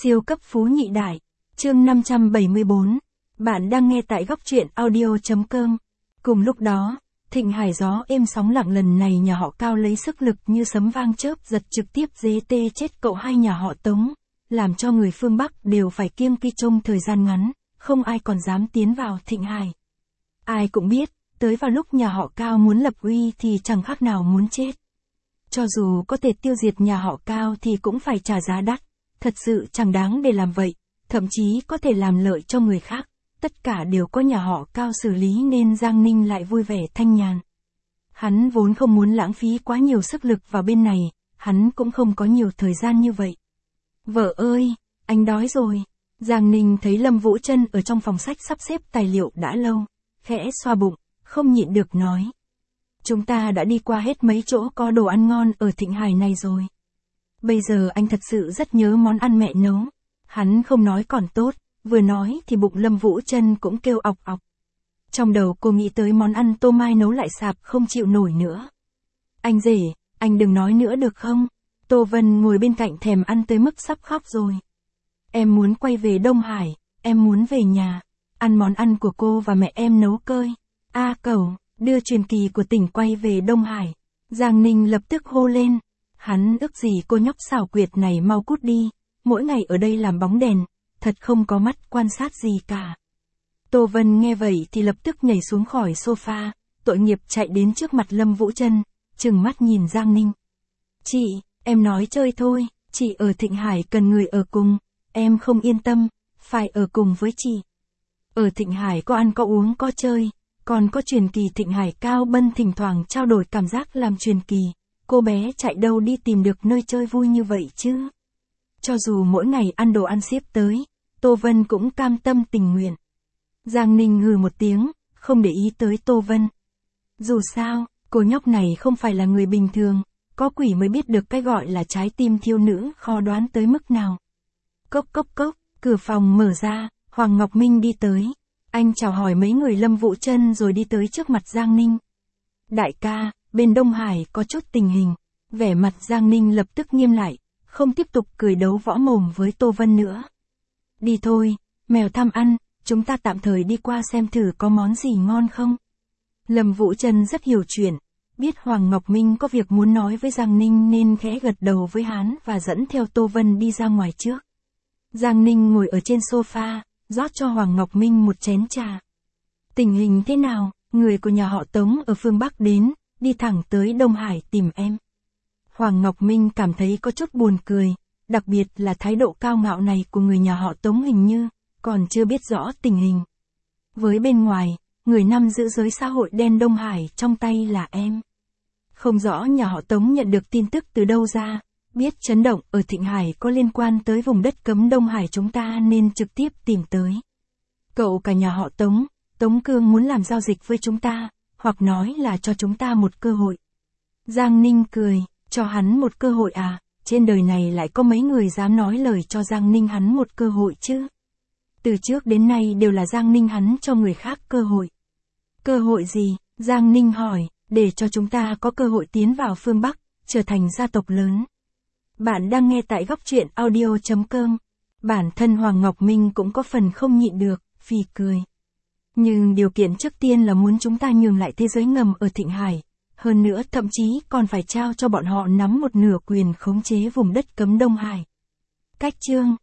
Siêu cấp phú nhị đại. Chương 574. Bạn đang nghe tại góc truyện audio.com. Cùng lúc đó, thịnh hải gió êm sóng lặng lần này nhà họ Cao lấy sức lực như sấm vang chớp giật trực tiếp dế tê chết cậu hai nhà họ Tống, làm cho người phương Bắc đều phải kiêng kỵ trong thời gian ngắn, không ai còn dám tiến vào thịnh hải. Ai cũng biết, tới vào lúc nhà họ Cao muốn lập uy thì chẳng khác nào muốn chết. Cho dù có thể tiêu diệt nhà họ Cao thì cũng phải trả giá đắt, thật sự chẳng đáng để làm vậy, thậm chí có thể làm lợi cho người khác. Tất cả đều có nhà họ Cao xử lý nên Giang Ninh lại vui vẻ thanh nhàn. Hắn vốn không muốn lãng phí quá nhiều sức lực vào bên này, hắn cũng không có nhiều thời gian như vậy. Vợ ơi, anh đói rồi. Giang Ninh thấy Lâm Vũ Trân ở trong phòng sách sắp xếp tài liệu đã lâu, khẽ xoa bụng, không nhịn được nói. Chúng ta đã đi qua hết mấy chỗ có đồ ăn ngon ở Thịnh Hải này rồi. Bây giờ anh thật sự rất nhớ món ăn mẹ nấu. Hắn không nói còn tốt, vừa nói thì bụng Lâm Vũ Trân cũng kêu ọc ọc. Trong đầu cô nghĩ tới món ăn Tô Mai nấu lại sạp không chịu nổi nữa. Anh rể, anh đừng nói nữa được không? Tô Vân ngồi bên cạnh thèm ăn tới mức sắp khóc rồi. Em muốn quay về Đông Hải, em muốn về nhà, ăn món ăn của cô và mẹ em nấu cơi. Cẩu, đưa truyền kỳ của tỉnh quay về Đông Hải. Giang Ninh lập tức hô lên. Hắn ước gì cô nhóc xảo quyệt này mau cút đi, mỗi ngày ở đây làm bóng đèn, thật không có mắt quan sát gì cả. Tô Vân nghe vậy thì lập tức nhảy xuống khỏi sofa, tội nghiệp chạy đến trước mặt Lâm Vũ Trân, trừng mắt nhìn Giang Ninh. Chị, em nói chơi thôi, chị ở Thịnh Hải cần người ở cùng, em không yên tâm, phải ở cùng với chị. Ở Thịnh Hải có ăn có uống có chơi, còn có truyền kỳ Thịnh Hải Cao Bân thỉnh thoảng trao đổi cảm giác làm truyền kỳ. Cô bé chạy đâu đi tìm được nơi chơi vui như vậy chứ? Cho dù mỗi ngày ăn đồ ăn ship tới, Tô Vân cũng cam tâm tình nguyện. Giang Ninh hừ một tiếng, không để ý tới Tô Vân. Dù sao, cô nhóc này không phải là người bình thường, có quỷ mới biết được cái gọi là trái tim thiếu nữ khó đoán tới mức nào. Cốc cốc cốc, cửa phòng mở ra, Hoàng Ngọc Minh đi tới. Anh chào hỏi mấy người Lâm Vũ Trân rồi đi tới trước mặt Giang Ninh. Đại ca, bên Đông Hải có chút tình hình. Vẻ mặt Giang Ninh lập tức nghiêm lại, không tiếp tục cười đấu võ mồm với Tô Vân nữa. Đi thôi, mèo tham ăn, chúng ta tạm thời đi qua xem thử có món gì ngon không. Lâm Vũ Trân rất hiểu chuyện, biết Hoàng Ngọc Minh có việc muốn nói với Giang Ninh nên khẽ gật đầu với hắn và dẫn theo Tô Vân đi ra ngoài trước. Giang Ninh ngồi ở trên sofa, rót cho Hoàng Ngọc Minh một chén trà. Tình hình thế nào, người của nhà họ Tống ở phương Bắc đến, đi thẳng tới Đông Hải tìm em. Hoàng Ngọc Minh cảm thấy có chút buồn cười, đặc biệt là thái độ cao ngạo này của người nhà họ Tống hình như còn chưa biết rõ tình hình. Với bên ngoài, người nắm giữ giới xã hội đen Đông Hải trong tay là em. Không rõ nhà họ Tống nhận được tin tức từ đâu ra, biết chấn động ở Thịnh Hải có liên quan tới vùng đất cấm Đông Hải chúng ta nên trực tiếp tìm tới. Cậu cả nhà họ Tống, Tống Cương muốn làm giao dịch với chúng ta, hoặc nói là cho chúng ta một cơ hội. Giang Ninh cười, cho hắn một cơ hội à, trên đời này lại có mấy người dám nói lời cho Giang Ninh hắn một cơ hội chứ. Từ trước đến nay đều là Giang Ninh hắn cho người khác cơ hội. Cơ hội gì? Giang Ninh hỏi, để cho chúng ta có cơ hội tiến vào phương Bắc, trở thành gia tộc lớn. Bạn đang nghe tại góc truyện audio.com. Bản thân Hoàng Ngọc Minh cũng có phần không nhịn được, phì cười. Nhưng điều kiện trước tiên là muốn chúng ta nhường lại thế giới ngầm ở Thịnh Hải. Hơn nữa thậm chí còn phải trao cho bọn họ nắm một nửa quyền khống chế vùng đất cấm Đông Hải. Cách chương